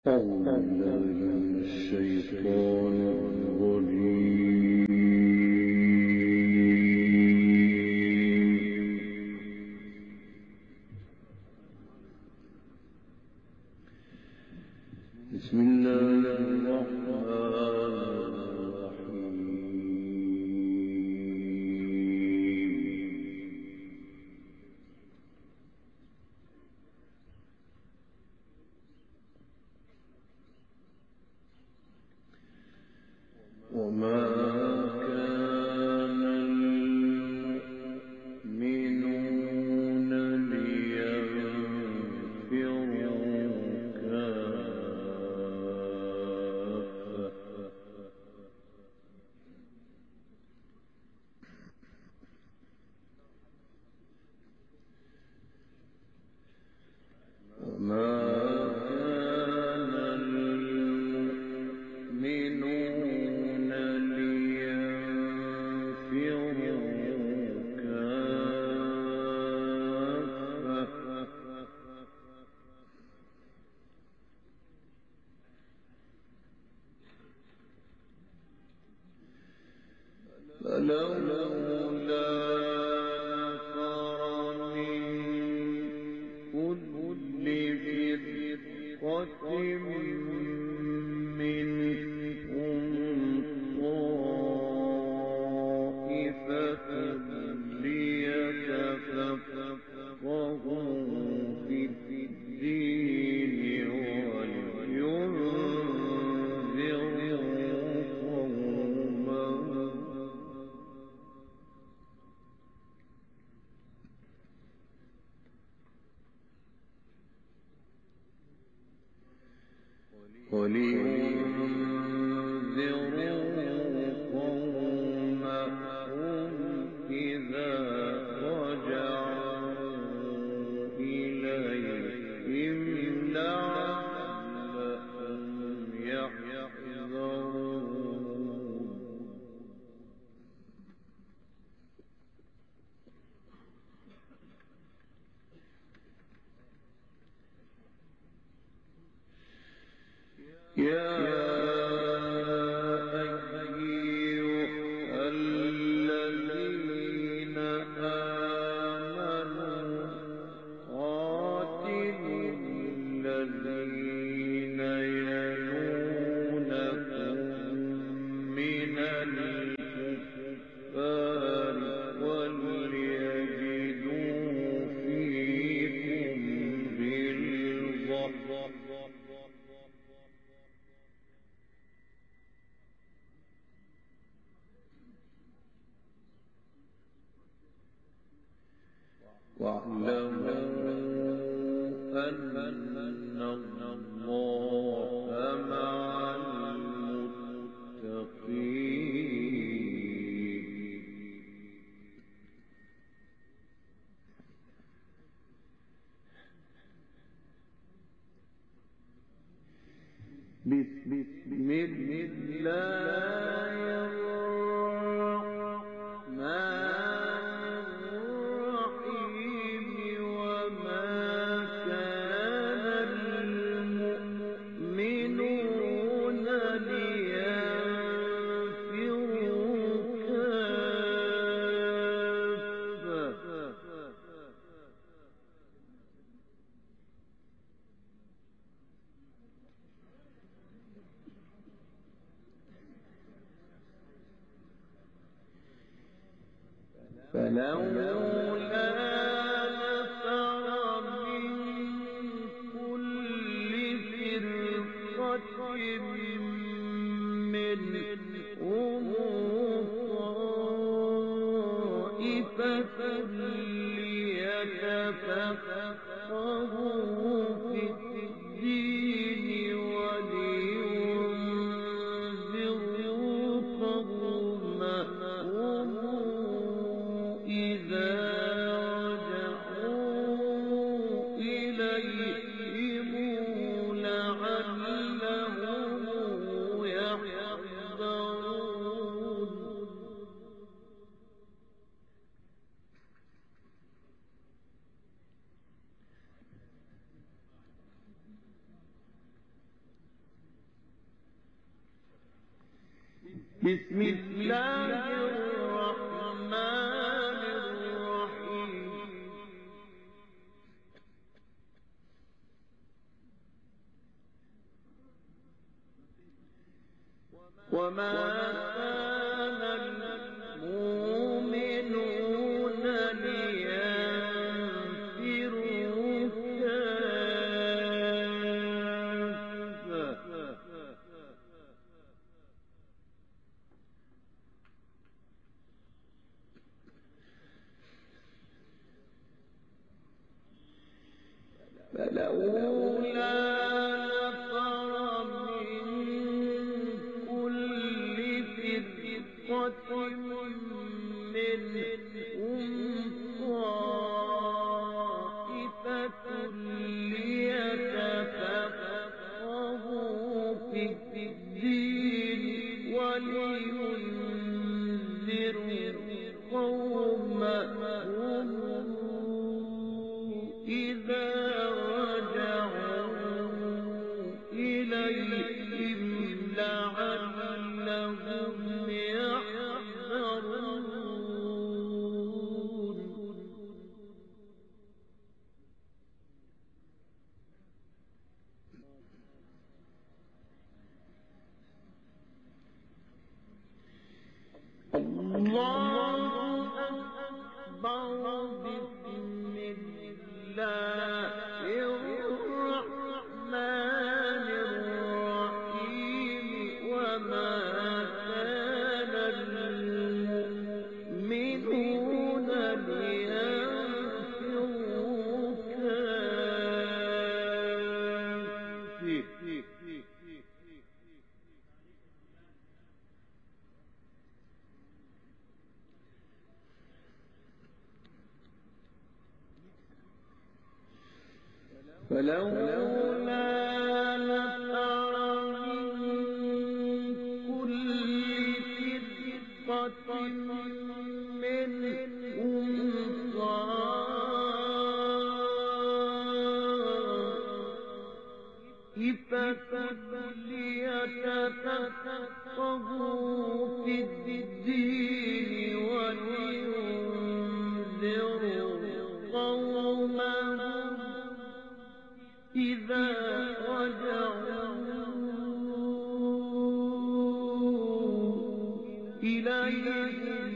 أعوذ بالله من الشيطان الرجيم. بسم الله الرحمن وما كان المؤمنون لينفروا فلولا نفر من كل فرقة منهم طائفة ليتفقهوا في الدين ولينذروا قومهم. إذا رجعوا إليهم لعلهم يحذرون. يا أيها الذين آمنوا قاتلوا الذين يلونكم من الكفار وليجدوا فيكم غلظة واعلموا أن الله مع المتقين. بسم الله الرحمن الرحيم. وما كان المؤمنون لينفروا كافة فلولا نفر من كل فرقة منهم طائفة ليتفقهوا في الدين ولينذروا قومهم إذا رجعوا إليهم لعلهم يحذرون. بسم الله الرحمن الرحيم وما كان المؤمنون لينفروا كافة فلولا نفر من كل فرقة منهم طائفة ليتفقهوا في الدين ولينذروا قومهم إذا إليهم لعلهم يحذرون الله أكبر بسم الله الرحمن الرحيم وما كان المؤمنون لينفروا كافة فلولا نفر من كل فرقة منهم طائفة ليتفقهوا في الدين ولينذروا قومهم إذا رجعوا إليهم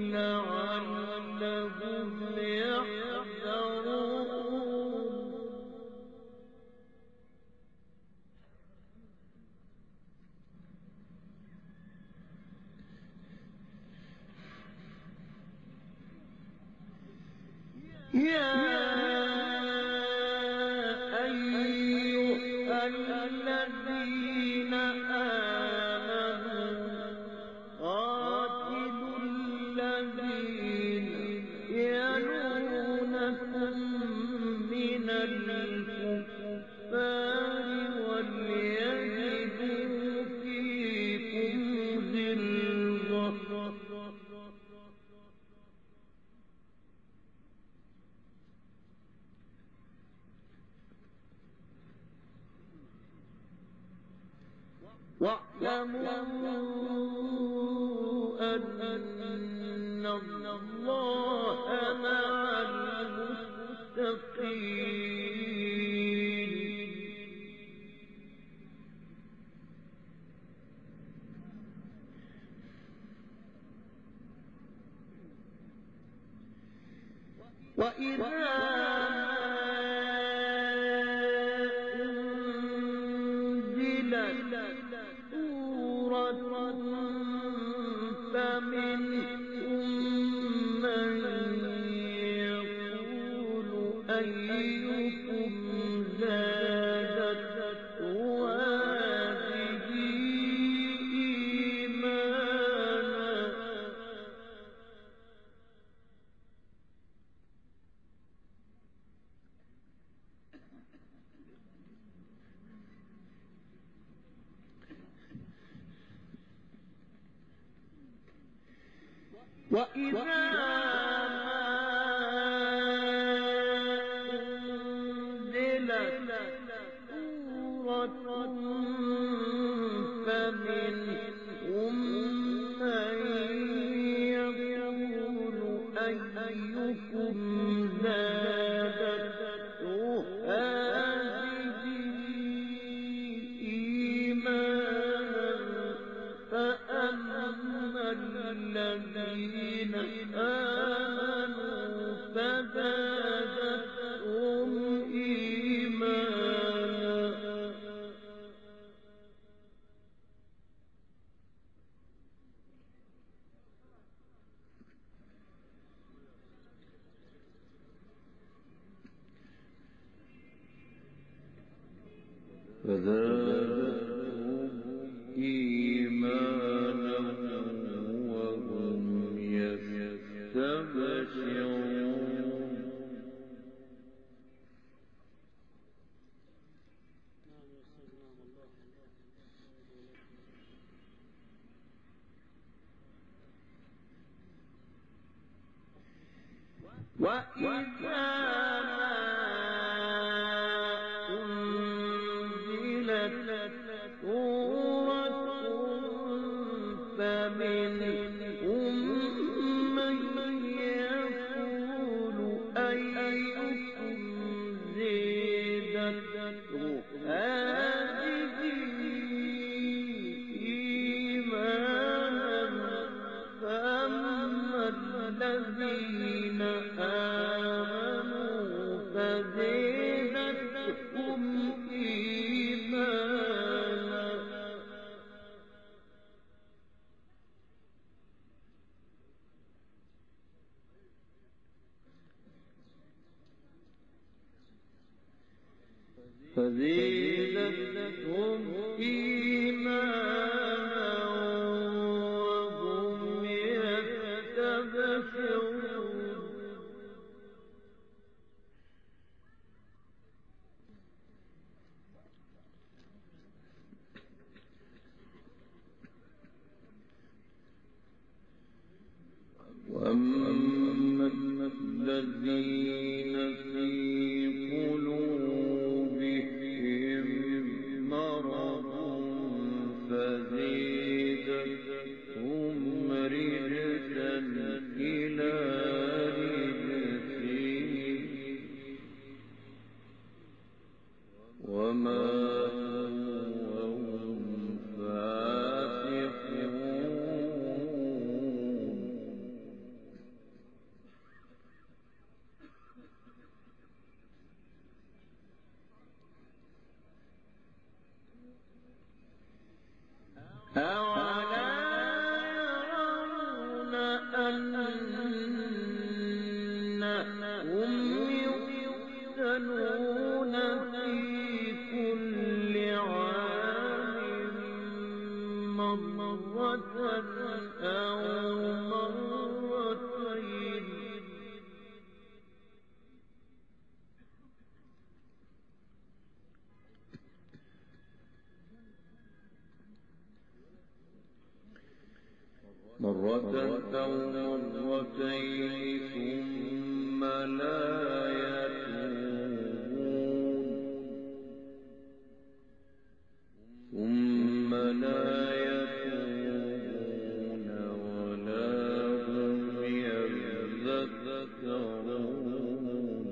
لعلهم يحذرون الذين آمنوا قاتلوا الذين يلونكم من الكفار وليجدوا فيكم غلظة واعلموا أن الله مع المتقين وإذا فمنهم من يقول أيكم زادته هذه إيمانا وإذا أنزلت سورة فمنهم وإذا ما أنزلت سورة فمنهم من يقول أيكم زادته هذه إيمانا فأما الذين آمنوا فزادتهم إيمانا وهم يستبشرون وأما الذين في قلوبهم مرض فزادتهم رجسا إلى رجسهم وماتوا وهم فاسقون أولا يرون أنهم يفتنون في كل عام مرة أو مرتين أو مرتين ثم لا يتوبون ولا هم يذكرون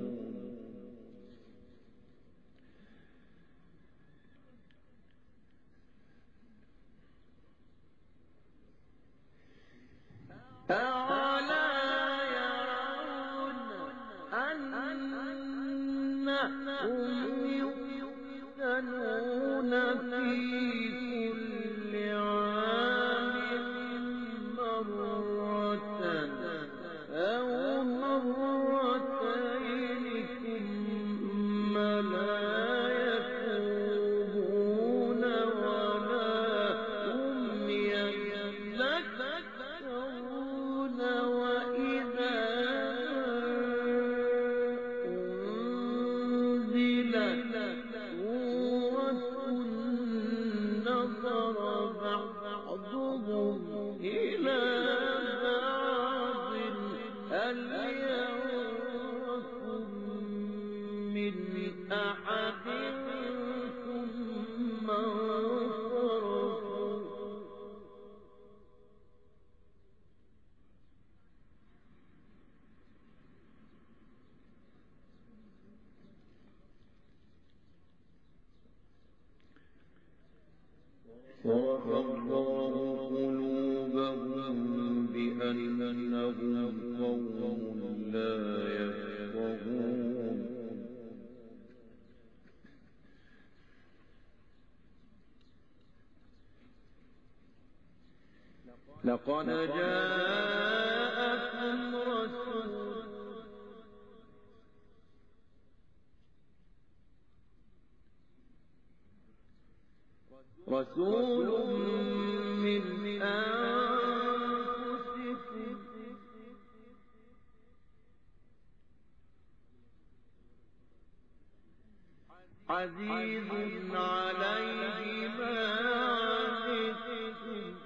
أولا يرون أنهم يفتنون في كل عام مرة أو مرتين ثم لا يتوبون ولا هم يذكرون وإذا أنزلت سورة نظر بعضهم إلى بعض هل يراكم من أحد ثم انصرفوا صرف الله قلوبهم بأنهم قوم لا يفقهون لقد جاءكم رسول من أنفسكم عزيز عليه ما عنتم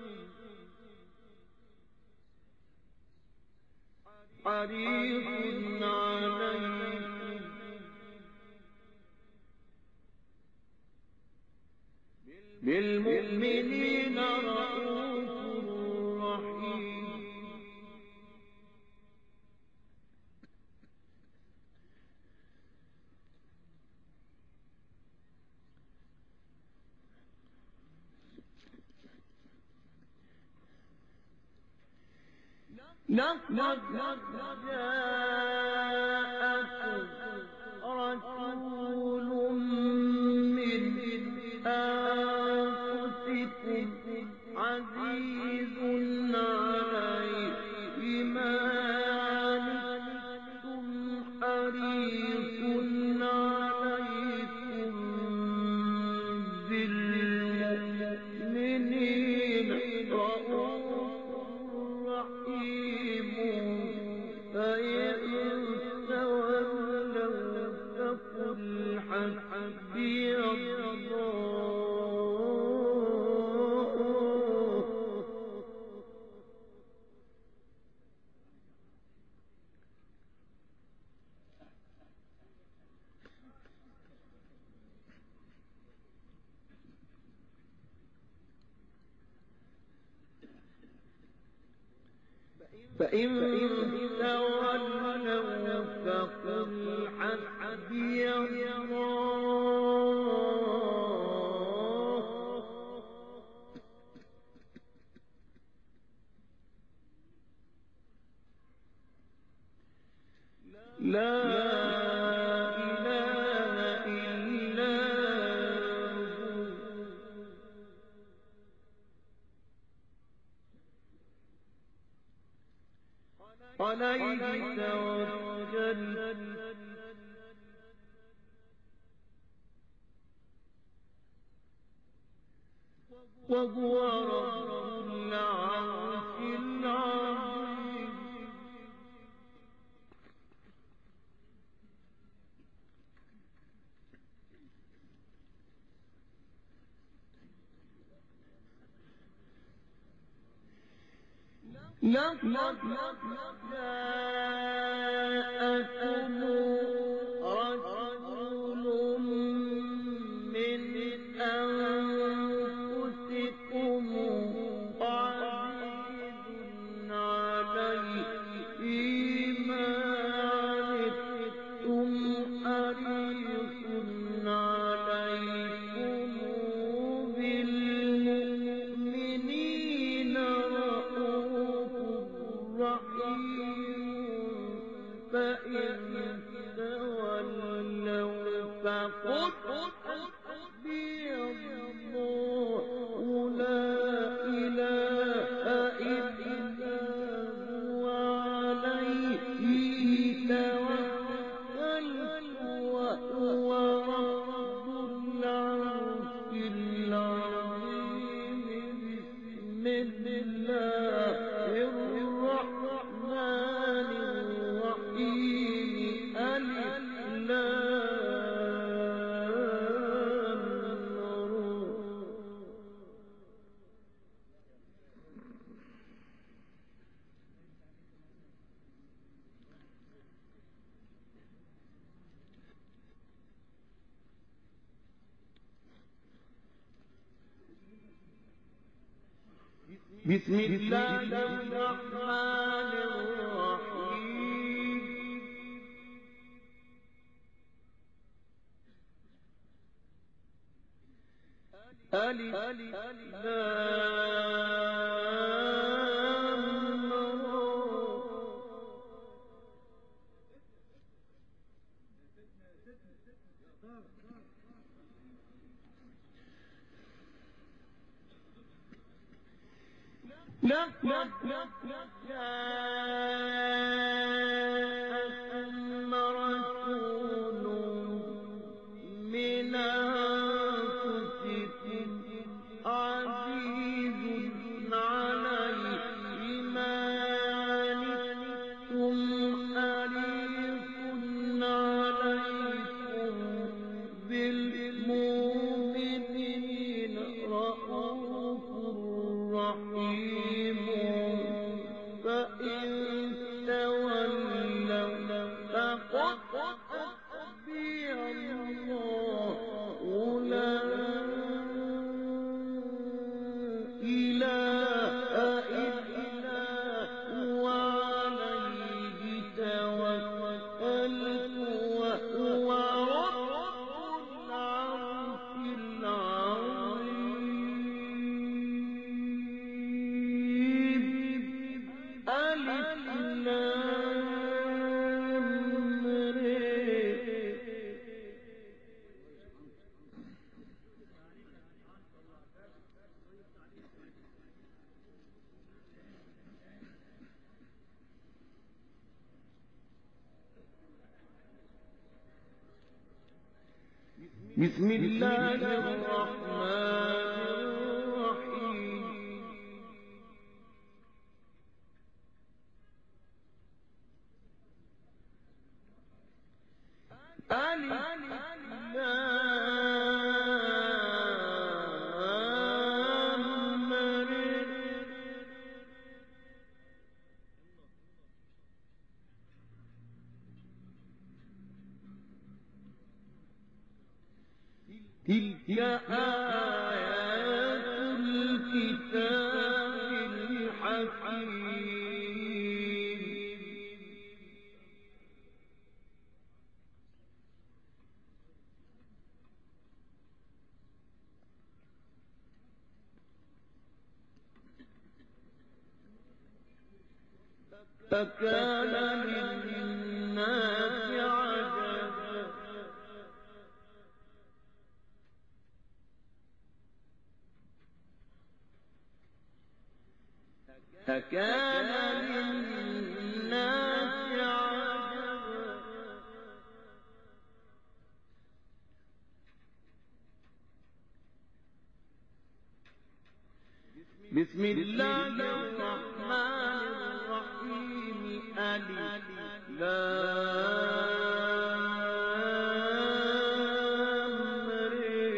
حريص بالمؤمنين رؤوف رحيم. لقد جاءكم رسول من أنفسكم عزيز عليه ما عنتم حريص عليكم بالمؤمنين رؤوف رحيم. فإن تولوا فقل حسبي الله. فإن تولوا فقل حسبي الله لا إله إلا هو عليه توكلت وهو رب العرش العظيم. لقد جاءكم رسول من أنفسكم عزيز عليه ما عنتم حريص عليكم بالمؤمنين رؤوف رحيم. فإن تولوا فقل حسبي الله لا إله إلا هو عليه توكلت وهو رب العرش العظيم. بسم الله الرحمن الرحيم. ألف لام را. بسم الله الرحمن الرحيم. ألف لام را. لقد جاءكم رسول من أنفسكم عزيز عليه ما عنتم حريص عليكم بالمؤمنين رؤوف رحيم. فإن بسم الله الرحمن الرحيم تلك آيات الكتاب الحكيم فكان للناس عجبا بسم الله الرحمن الرحيم ألف لام ر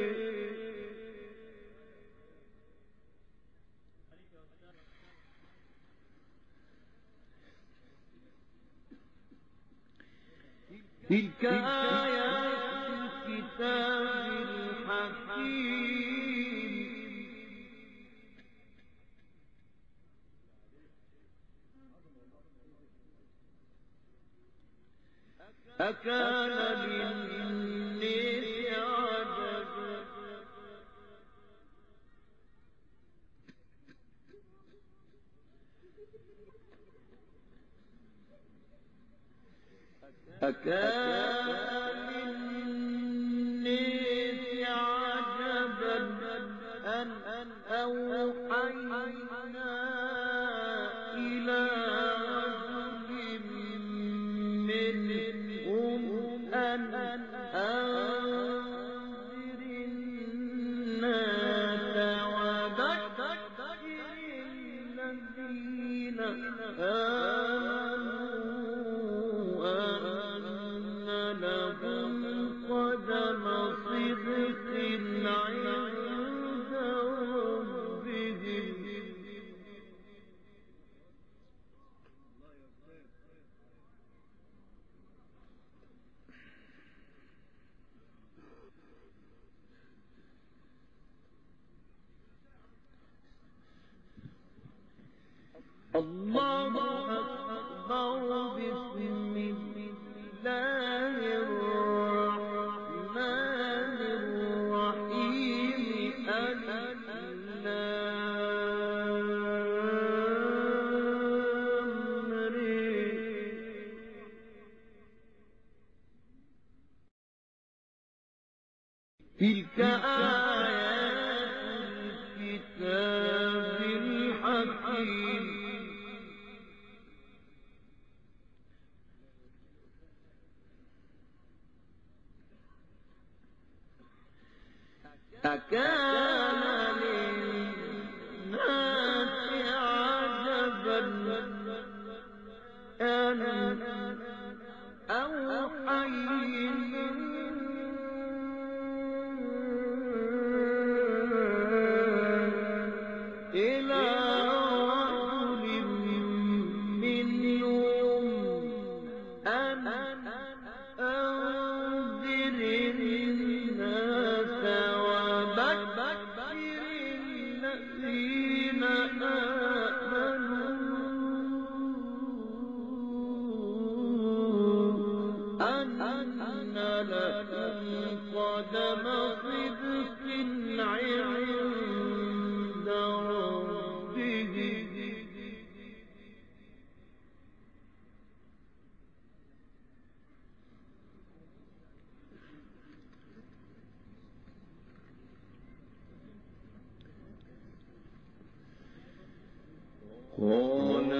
تلك آيات الكتاب الحكيم أكان للناس عجبا أكان للناس عجبا أن أوحينا إلى رجل منهم أن أنذر الناس وبشر الذين آمنوا أن لهم قدم صدق عند ربهم الله أكبر بسم الله الرحمن الرحيم ألف لام ر تلك آيات الكتاب الحكيم أكان للناس عجبا أن أوحينا إلى رجل منهم أن أنذر الناس وبشر الذين آمنوا أن لهم قدم صدق عند ربهم قال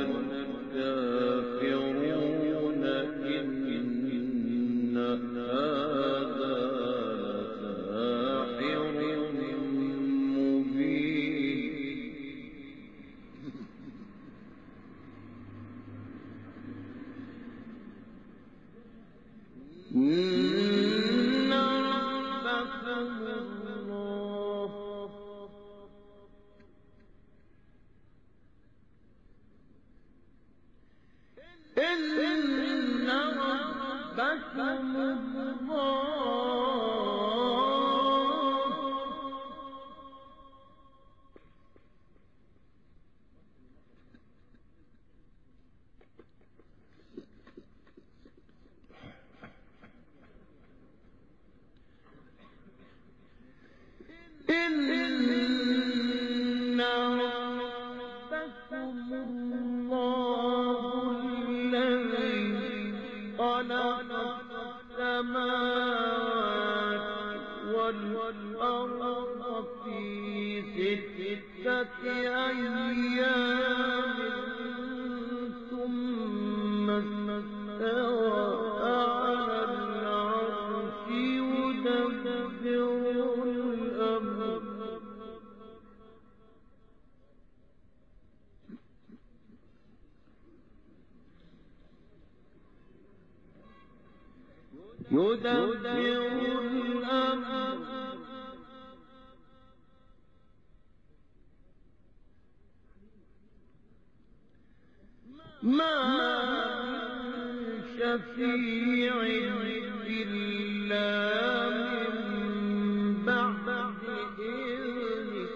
الكافرون إن هذا ربكم الله الذي خلق السماوات والأرض في 6 أيام ثم استوى على العرش يدبر الأمر ما من شفيع إلا من بعد إذنه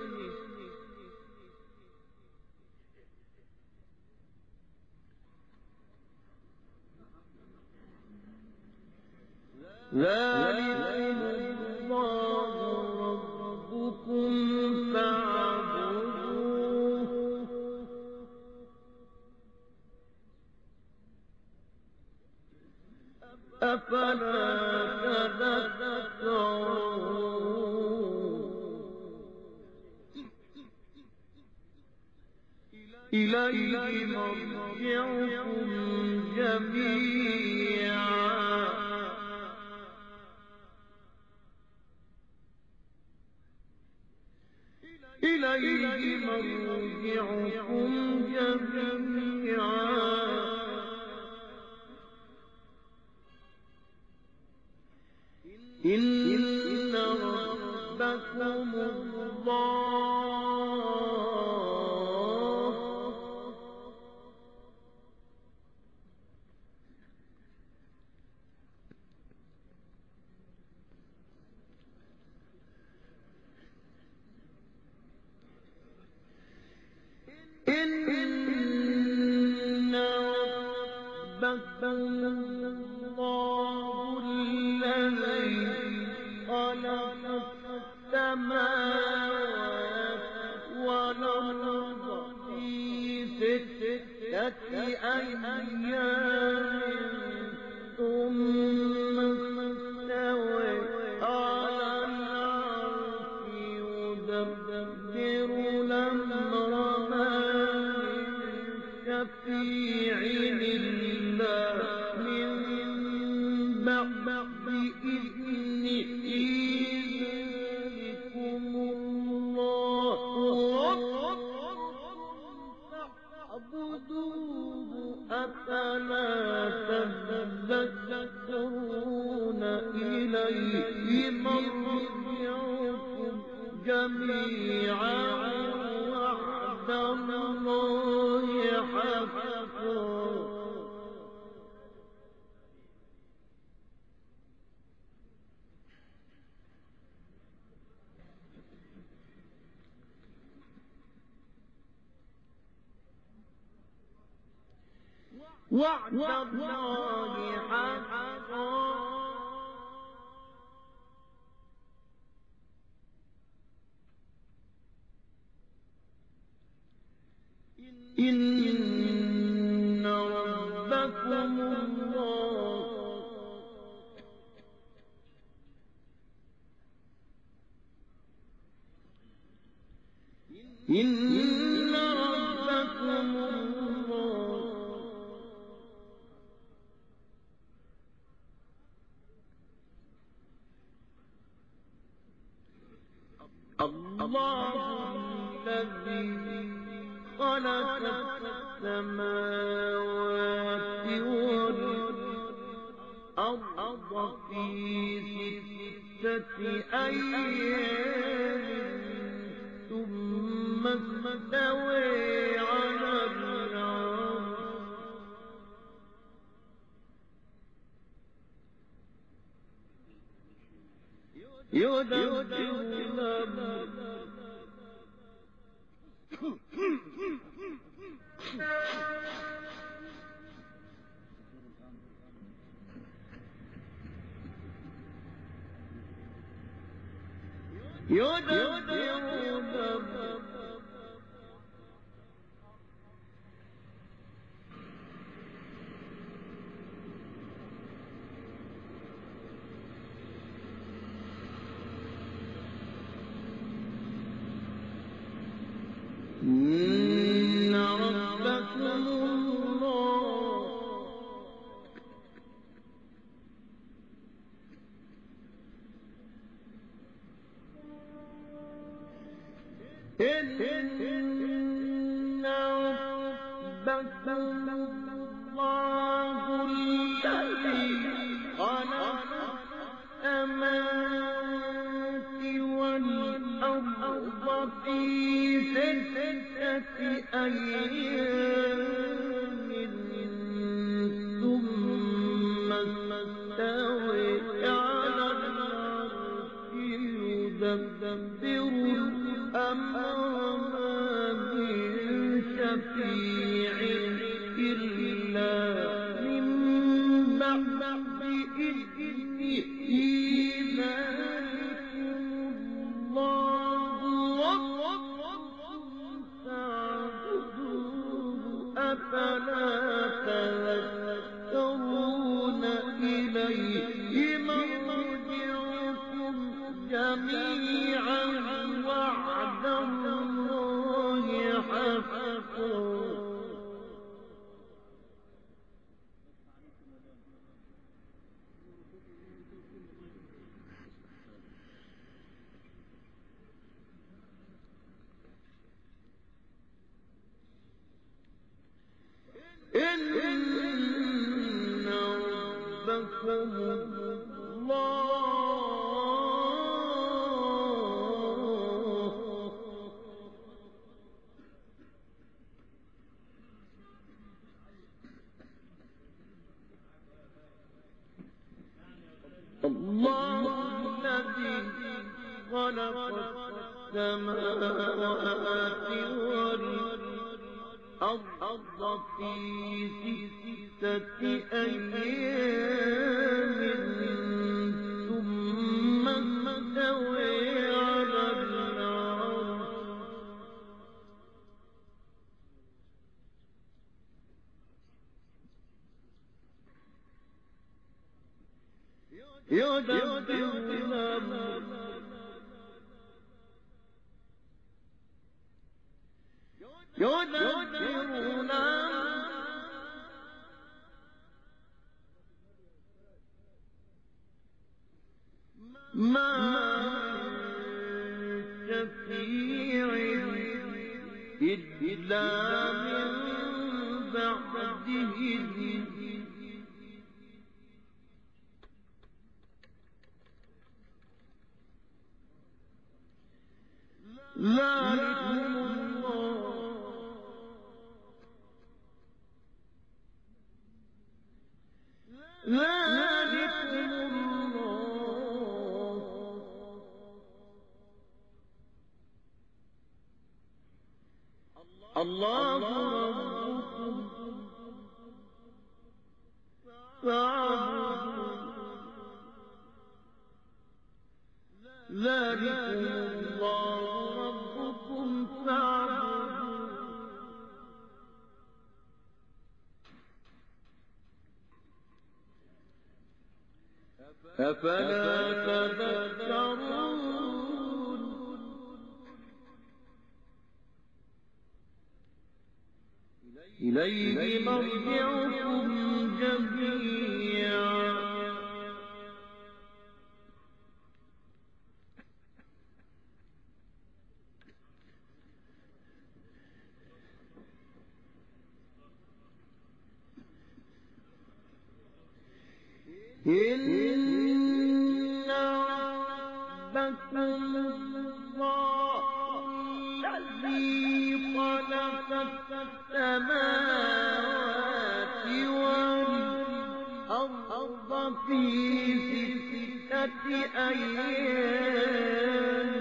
ذلكم الله ربكم فاعبدوه أفلا تذكرون إليه مرجعكم جميعا إن ربكم الله الذي خلق السماوات والأرض في 6 أيام ثم استوى على العرش يدبر الأمر ما من شفيع إلا من بعد إذنه ذلكم الله ربكم فاعبدوه أفلا تذكرون إليه مرجعكم جميعا وعد الله حقا وعد الله حقا إن ربكم الله إن ربكم الله الله الذي خلق السماوات والأرض في 6 أيام ثم استوى على العرش يدبر الأمر إن ربكم الله إن ربكم الله الذي خلق السماوات والأرض في 6 أيام ثم استوى على العرش يدبر الأمر ما من شفيع إلا من بعد إذنه ذلكم الله ربكم فاعبدوه أفلا تذكرون إليه مرجعكم جميعا وعد الله حقا إن ربكم الله الذي خلق السماوات والأرض في 6 أيام ثم استوى على العرش يدبر الأمر ما شفيع إلا من بعد إذنه ذلكم الله ربكم فاعبدوه ذلكم الله ربكم فاعبدوه أفلا تذكرون إليه مرجعكم جميعا إن ربكم الله الذي خلق السماوات والأرض في 6 أيام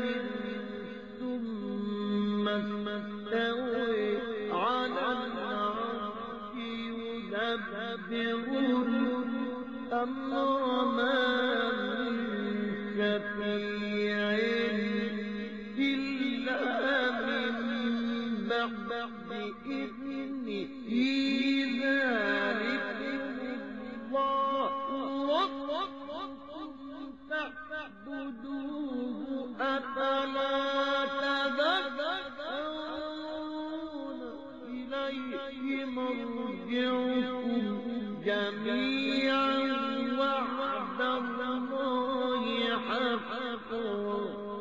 ثم استوى على العرش يدبر الأمر ما من شفيع إلا من بعد إذنه ذلكم الله ربكم فاعبدوه أفلا تذكرون مرجعكم جميعا وعد الله حقا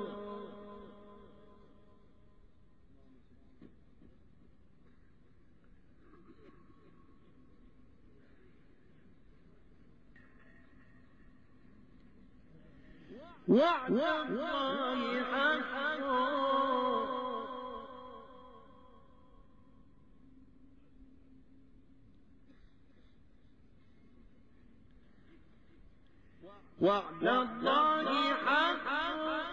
وعد الله حقا وعد الله حقا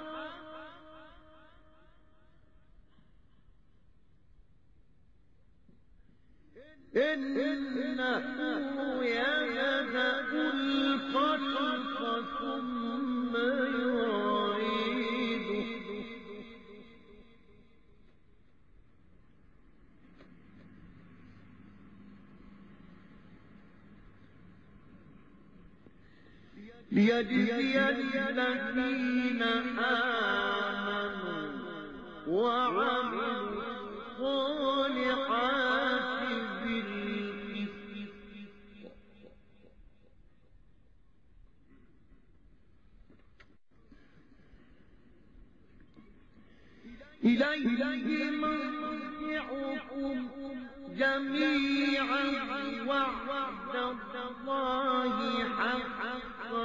إنه يبدأ الخلق ثم يعيده ليجزي الذين آمنوا وعملوا الصالحات بالقسط إليه مرجعكم جميعا وعد الله حقا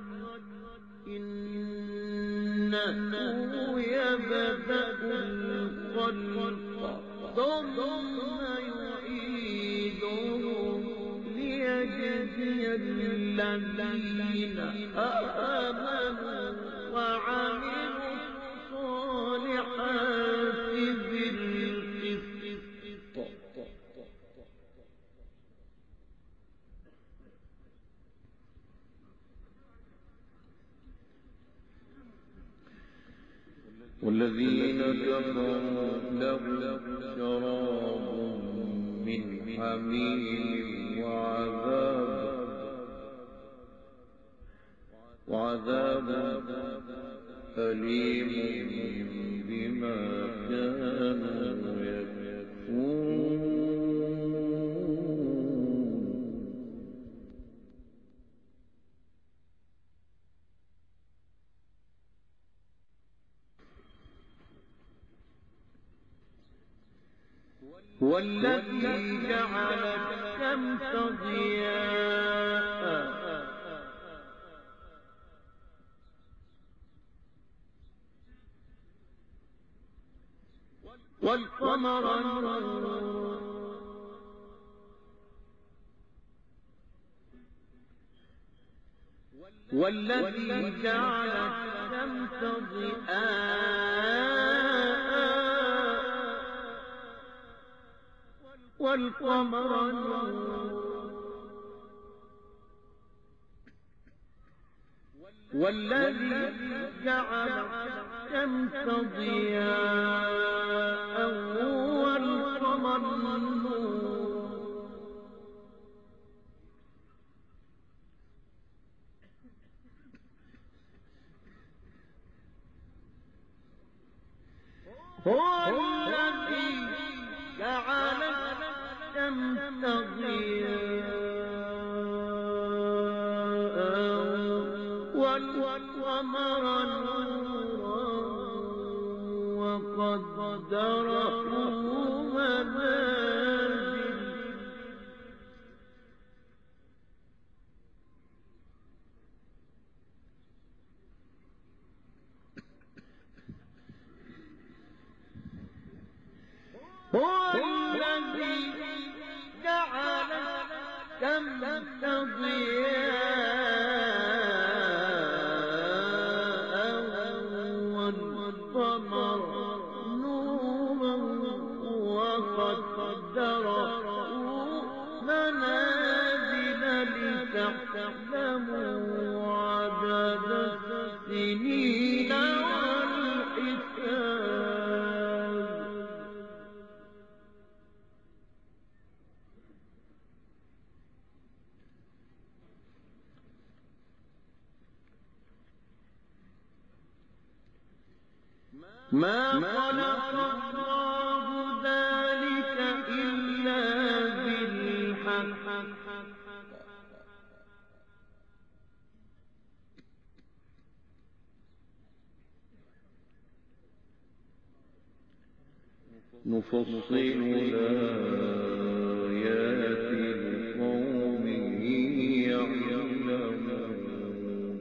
إنه يبدأ الخلق ثم يعيده ليجزي الذين آمنوا وعملوا الصالحات بالقسط والذين كفروا لهم شراب من حميم وعذاب أليم بما كانوا يكفرون هو الذي جعل الشمس ضياء والقمر نورا والذي جعل الشمس ضياء والقمر نورا والذي جعل الشمس ضياء والقمر نورا هو الذي جعل الشمس ضياء والقمر نورا وقدره منازل هو الذي جعل الشمس ضياء والقمر نورا وقدره منازل لتعلموا عدد السنين والحساب ما خلق الله ذلك إلا بالحق نفصل الآيات لقوم يعلمون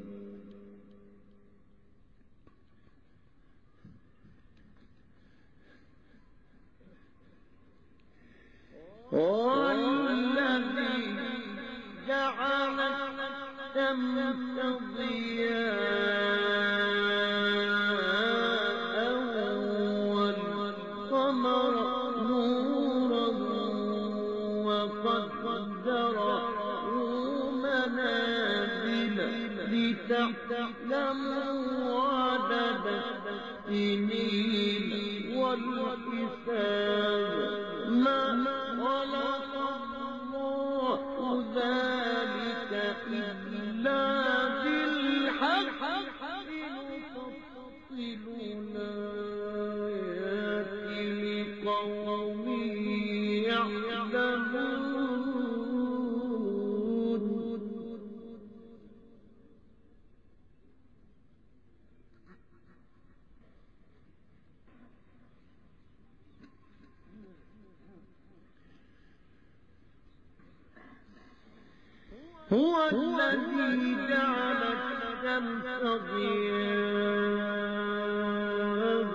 والذي جعل الشمس ضياء والقمر نورا وقدره منازل لتعلموا عدد السنين والحساب ما خلق الله ذلك إلا بالحق نفصل الآيات لقوم يعلمون هو الذي جعل الشمس ضياء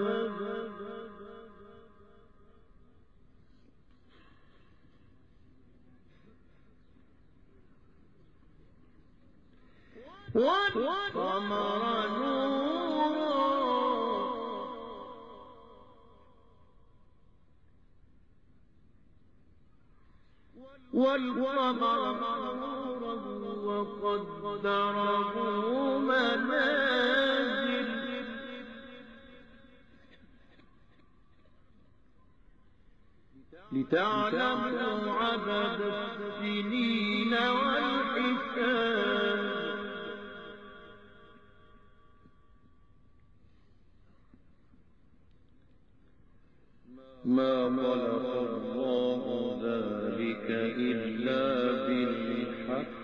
والقمر نورا وقدره منازل لتعلموا عدد السنين والحساب ما خلق الله ذلك إلا بالحق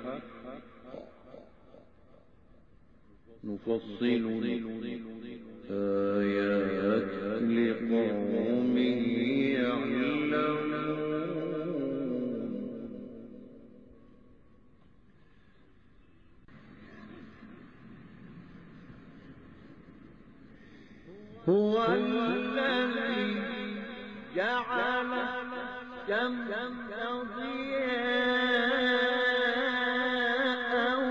نفصل الآيات لقوم يعلمون هو الذي جعل الشمس ضياء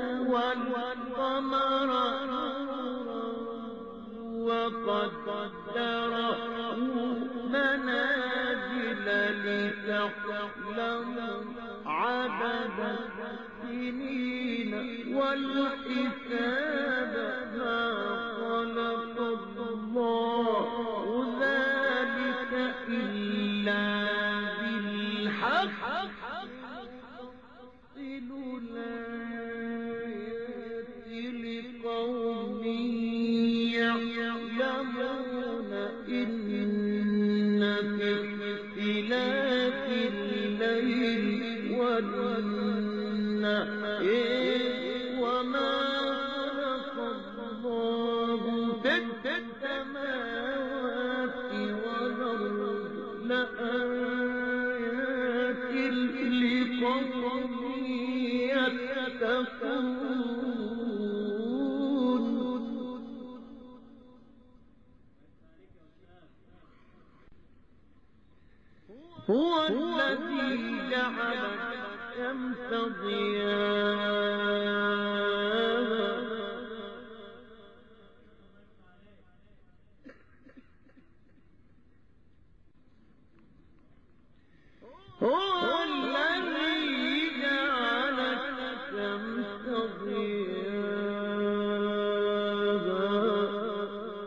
والقمر نورا وقدره منازل لتعلموا عدد السنين والحساب ما خلق الله ذلك إلا بالحق نفصل الآيات لقوم يعلمون إن في اختلاف الليل والنهار وما خلق الله في السماوات والأرض لآيات لقوم يتقون هو الذي جعل الشمس ضياء هو الذي جعل الشمس ضياء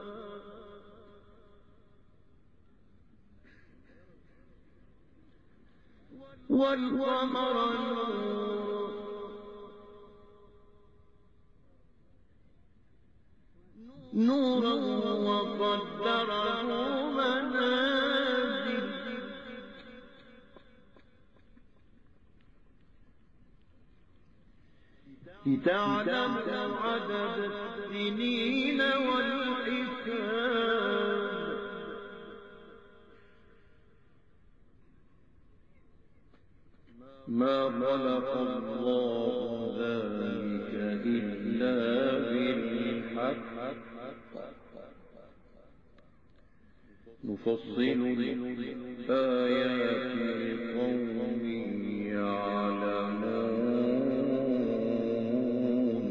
والقمر نورا وقدره منازل لتعلموا عدد السنين والحساب ما خلق الله ذلك إلا بالحق نفصل الآيات لقوم يعلمون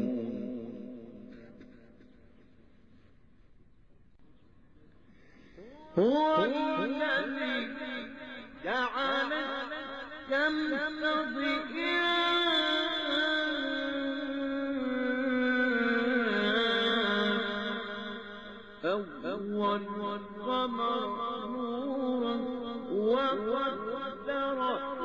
هو الذي جعل الشمس ضياء والقمر نورا وقدره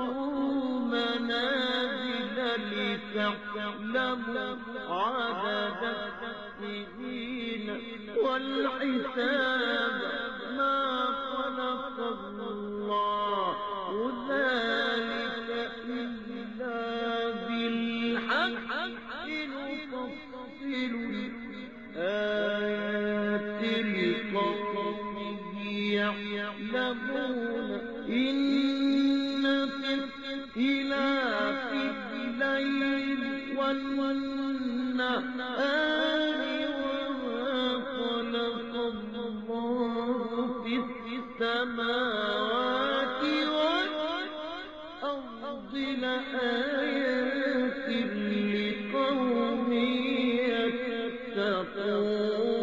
منازل لتعلموا عدد السنين والحساب ما خلق الله ذلك إلا بالحق نفصل الآيات لقوم يعلمون إن في اختلاف الليل والنهار وما خلق الله في السماوات والأرض لآيات لقوم يتقون.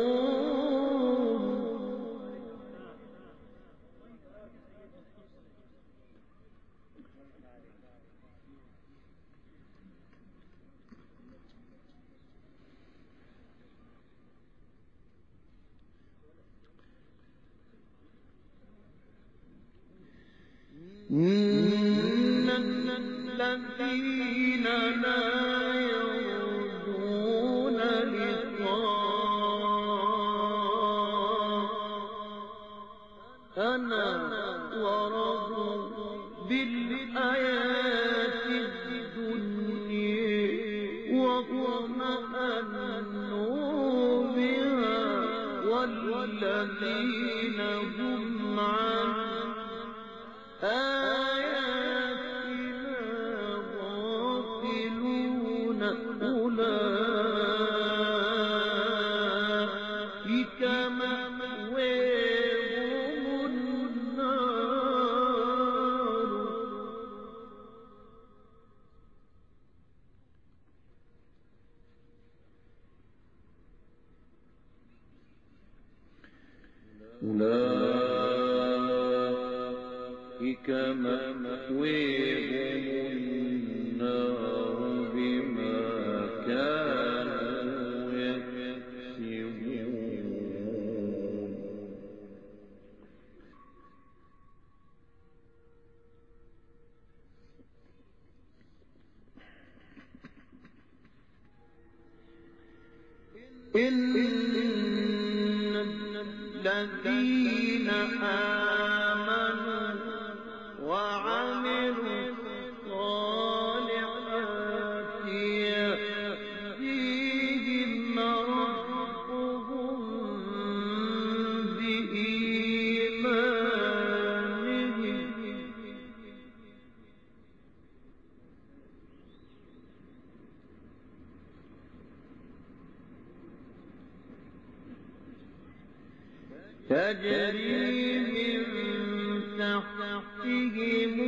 إن الذين لا يرجون لقاءنا ورضوا بالحياة الدنيا واطمأنوا بها والذين هم عن آياتنا غافلون أولئك مأواهم النار. أولئك مأواهم النار بما كانوا يكسبون. إن الذين آمنوا وعملوا الصالحات يهديهم ربهم بإيمانهم تجري من تحتهم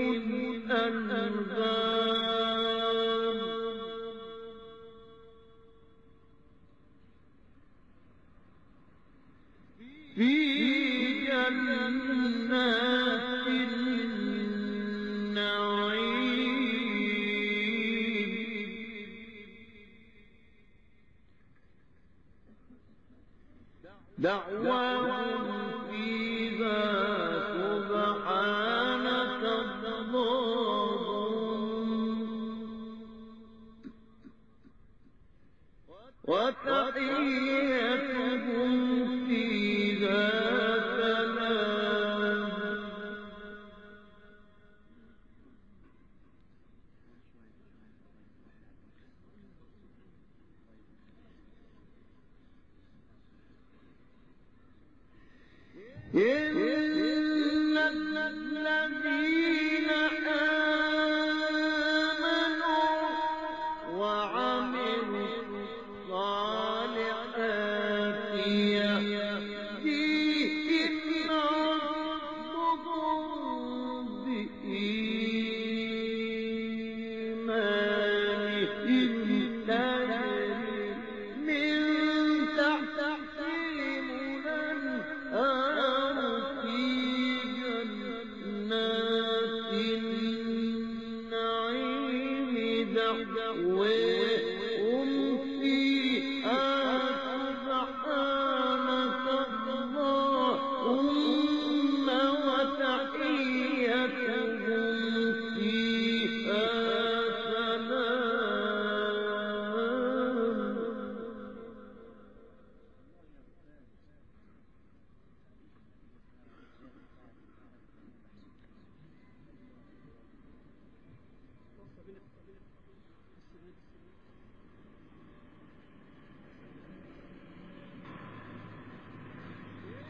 الأنهار في جنات النعيم دعواهم فيها سبحانك اللهم وتحيتهم فيها سلام.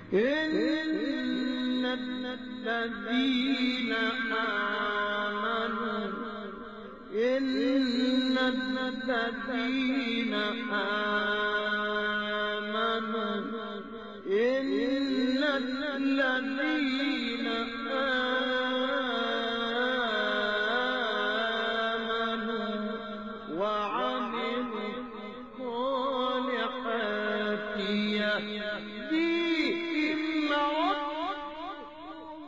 إن الذين آمنوا وعملوا الصالحات يهديهم ربهم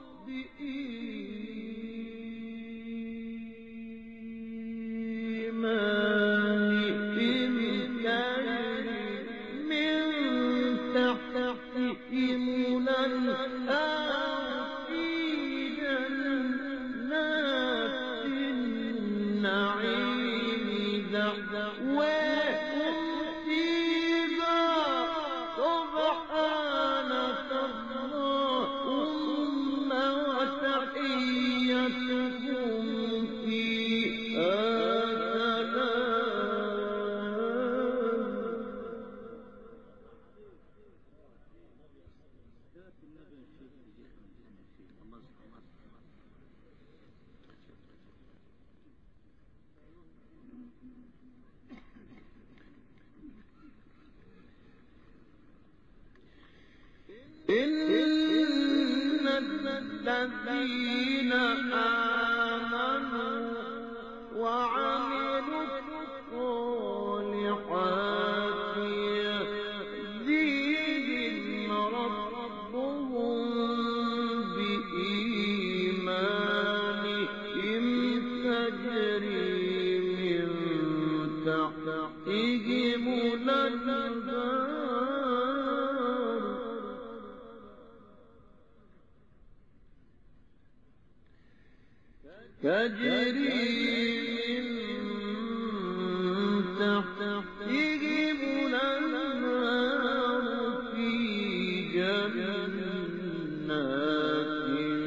بإيمانهم تجري من تحتهم الأنهار في جنات النعيم دعواهم فيها سبحانك اللهم وتحيتهم فيها إن الذين آمنوا وعملوا الصالحات يهديهم ربهم بإيمانهم تجري من تحتهم الأنهار تجري من تحتهم الأنهار في جنات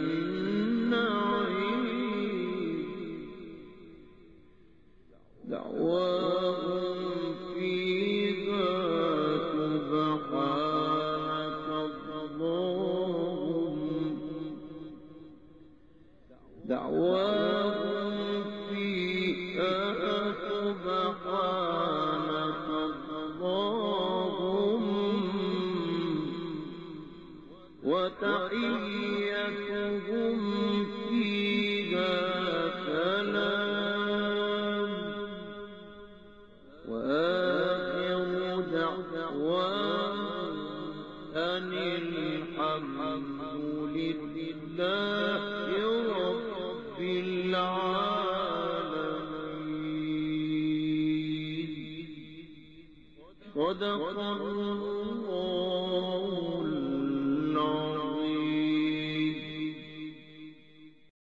النعيم دعواهم فيها سبحانك اللهم دعواهم فيها سبحانك اللهم وتحيتهم فيها سلام وآخر دعواهم أن الحمد لله رب العالمين. صدق الله